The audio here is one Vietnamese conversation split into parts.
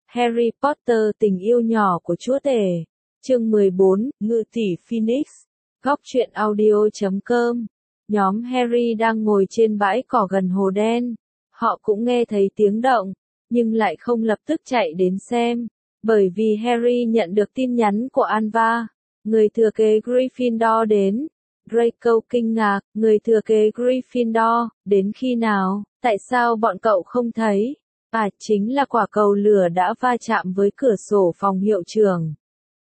Harry Potter tình yêu nhỏ của chúa tể. Chương 14, Ngự tỷ Phoenix. Góc truyện audio.com. Nhóm Harry đang ngồi trên bãi cỏ gần hồ đen. Họ cũng nghe thấy tiếng động, nhưng lại không lập tức chạy đến xem, bởi vì Harry nhận được tin nhắn của Alva, người thừa kế Gryffindor đến. Draco kinh ngạc, người thừa kế Gryffindor, đến khi nào, tại sao bọn cậu không thấy? Chính là quả cầu lửa đã va chạm với cửa sổ phòng hiệu trưởng.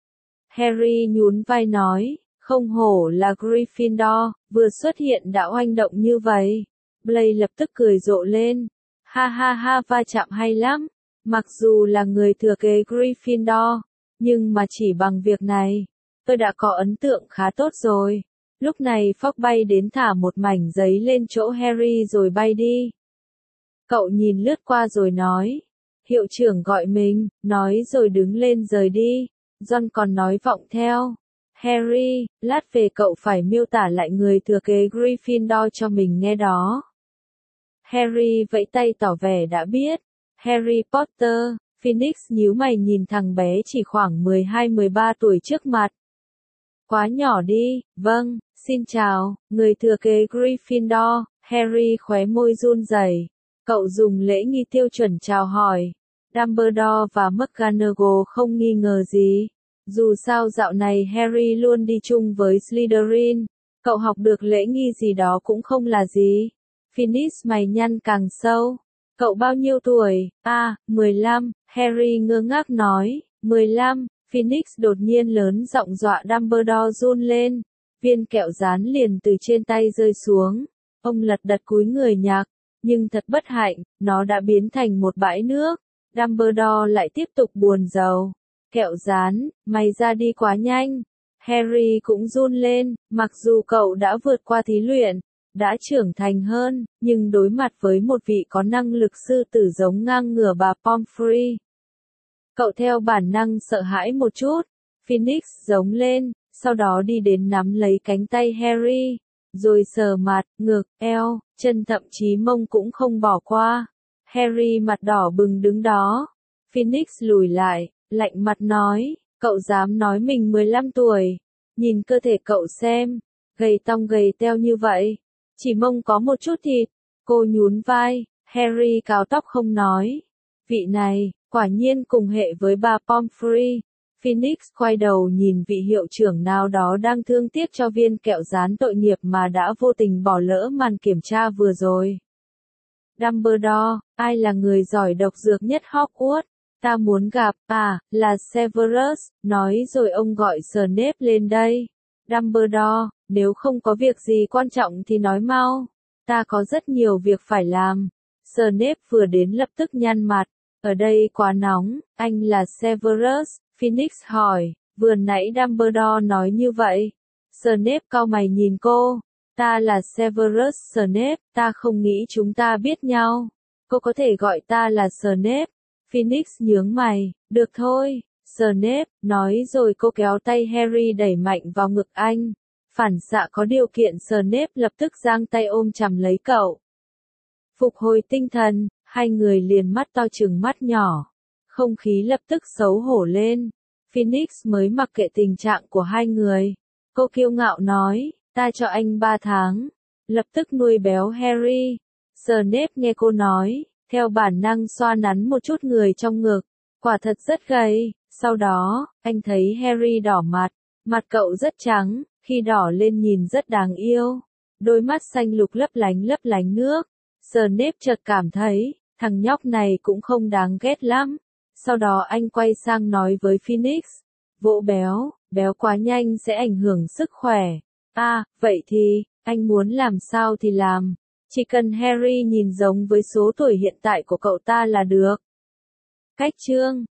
Harry nhún vai nói, không hổ là Gryffindor, vừa xuất hiện đã oanh động như vậy. Blaine lập tức cười rộ lên. Ha ha ha, va chạm hay lắm. Mặc dù là người thừa kế Gryffindor, nhưng mà chỉ bằng việc này, tôi đã có ấn tượng khá tốt rồi. Lúc này Fogg bay đến thả một mảnh giấy lên chỗ Harry rồi bay đi. Cậu nhìn lướt qua rồi nói, hiệu trưởng gọi mình, nói rồi đứng lên rời đi. Ron còn nói vọng theo, Harry, lát về cậu phải miêu tả lại người thừa kế Gryffindor cho mình nghe đó. Harry vẫy tay tỏ vẻ đã biết. Harry Potter, Phoenix nhíu mày nhìn thằng bé chỉ khoảng 12-13 tuổi trước mặt. Quá nhỏ đi, vâng, xin chào, người thừa kế Gryffindor. Harry khóe môi run rẩy. Cậu dùng lễ nghi tiêu chuẩn chào hỏi. Dumbledore và McGonagall không nghi ngờ gì. Dù sao dạo này Harry luôn đi chung với Slytherin. Cậu học được lễ nghi gì đó cũng không là gì. Phoenix mày nhăn càng sâu. Cậu bao nhiêu tuổi? 15, Harry ngơ ngác nói. 15, Phoenix đột nhiên lớn giọng dọa Dumbledore run lên. Viên kẹo dán liền từ trên tay rơi xuống. Ông lật đật cúi người nhặt, nhưng thật bất hạnh, nó đã biến thành một bãi nước. Dumbledore lại tiếp tục buồn rầu. Kẹo dán, mày ra đi quá nhanh. Harry cũng run lên, mặc dù cậu đã vượt qua thí luyện, đã trưởng thành hơn, nhưng đối mặt với một vị có năng lực sư tử giống ngang ngửa bà Pomfrey, cậu theo bản năng sợ hãi một chút. Phoenix giống lên, sau đó đi đến nắm lấy cánh tay Harry, rồi sờ mặt, ngực, eo, chân thậm chí mông cũng không bỏ qua. Harry mặt đỏ bừng đứng đó. Phoenix lùi lại, lạnh mặt nói, cậu dám nói mình 15 tuổi. Nhìn cơ thể cậu xem, gầy tong gầy teo như vậy. Chỉ mông có một chút thịt. Cô nhún vai, Harry cào tóc không nói. Vị này, quả nhiên cùng hệ với bà Pomfrey. Phoenix quay đầu nhìn vị hiệu trưởng nào đó đang thương tiếc cho viên kẹo dán tội nghiệp mà đã vô tình bỏ lỡ màn kiểm tra vừa rồi. Dumbledore, ai là người giỏi độc dược nhất Hogwarts? Ta muốn gặp, là Severus, nói rồi ông gọi Snape lên đây. Dumbledore, nếu không có việc gì quan trọng thì nói mau. Ta có rất nhiều việc phải làm. Snape vừa đến lập tức nhăn mặt. Ở đây quá nóng, anh là Severus, Phoenix hỏi, vừa nãy Dumbledore nói như vậy. Snape cau mày nhìn cô. Ta là Severus Snape, ta không nghĩ chúng ta biết nhau. Cô có thể gọi ta là Snape. Phoenix nhướng mày, được thôi, Snape, nói rồi cô kéo tay Harry đẩy mạnh vào ngực anh. Phản xạ có điều kiện Snape lập tức giang tay ôm chầm lấy cậu. Phục hồi tinh thần, hai người liền mắt to trừng mắt nhỏ. Không khí lập tức xấu hổ lên. Phoenix mới mặc kệ tình trạng của hai người. Cô kiêu ngạo nói, ta cho anh 3 tháng. Lập tức nuôi béo Harry. Snape nghe cô nói, theo bản năng xoa nắn một chút người trong ngực. Quả thật rất gầy. Sau đó, anh thấy Harry đỏ mặt. Mặt cậu rất trắng, khi đỏ lên nhìn rất đáng yêu. Đôi mắt xanh lục lấp lánh nước. Snape chợt cảm thấy, thằng nhóc này cũng không đáng ghét lắm. Sau đó anh quay sang nói với Phoenix, vỗ béo, béo quá nhanh sẽ ảnh hưởng sức khỏe. Vậy thì, anh muốn làm sao thì làm. Chỉ cần Harry nhìn giống với số tuổi hiện tại của cậu ta là được. Cách chương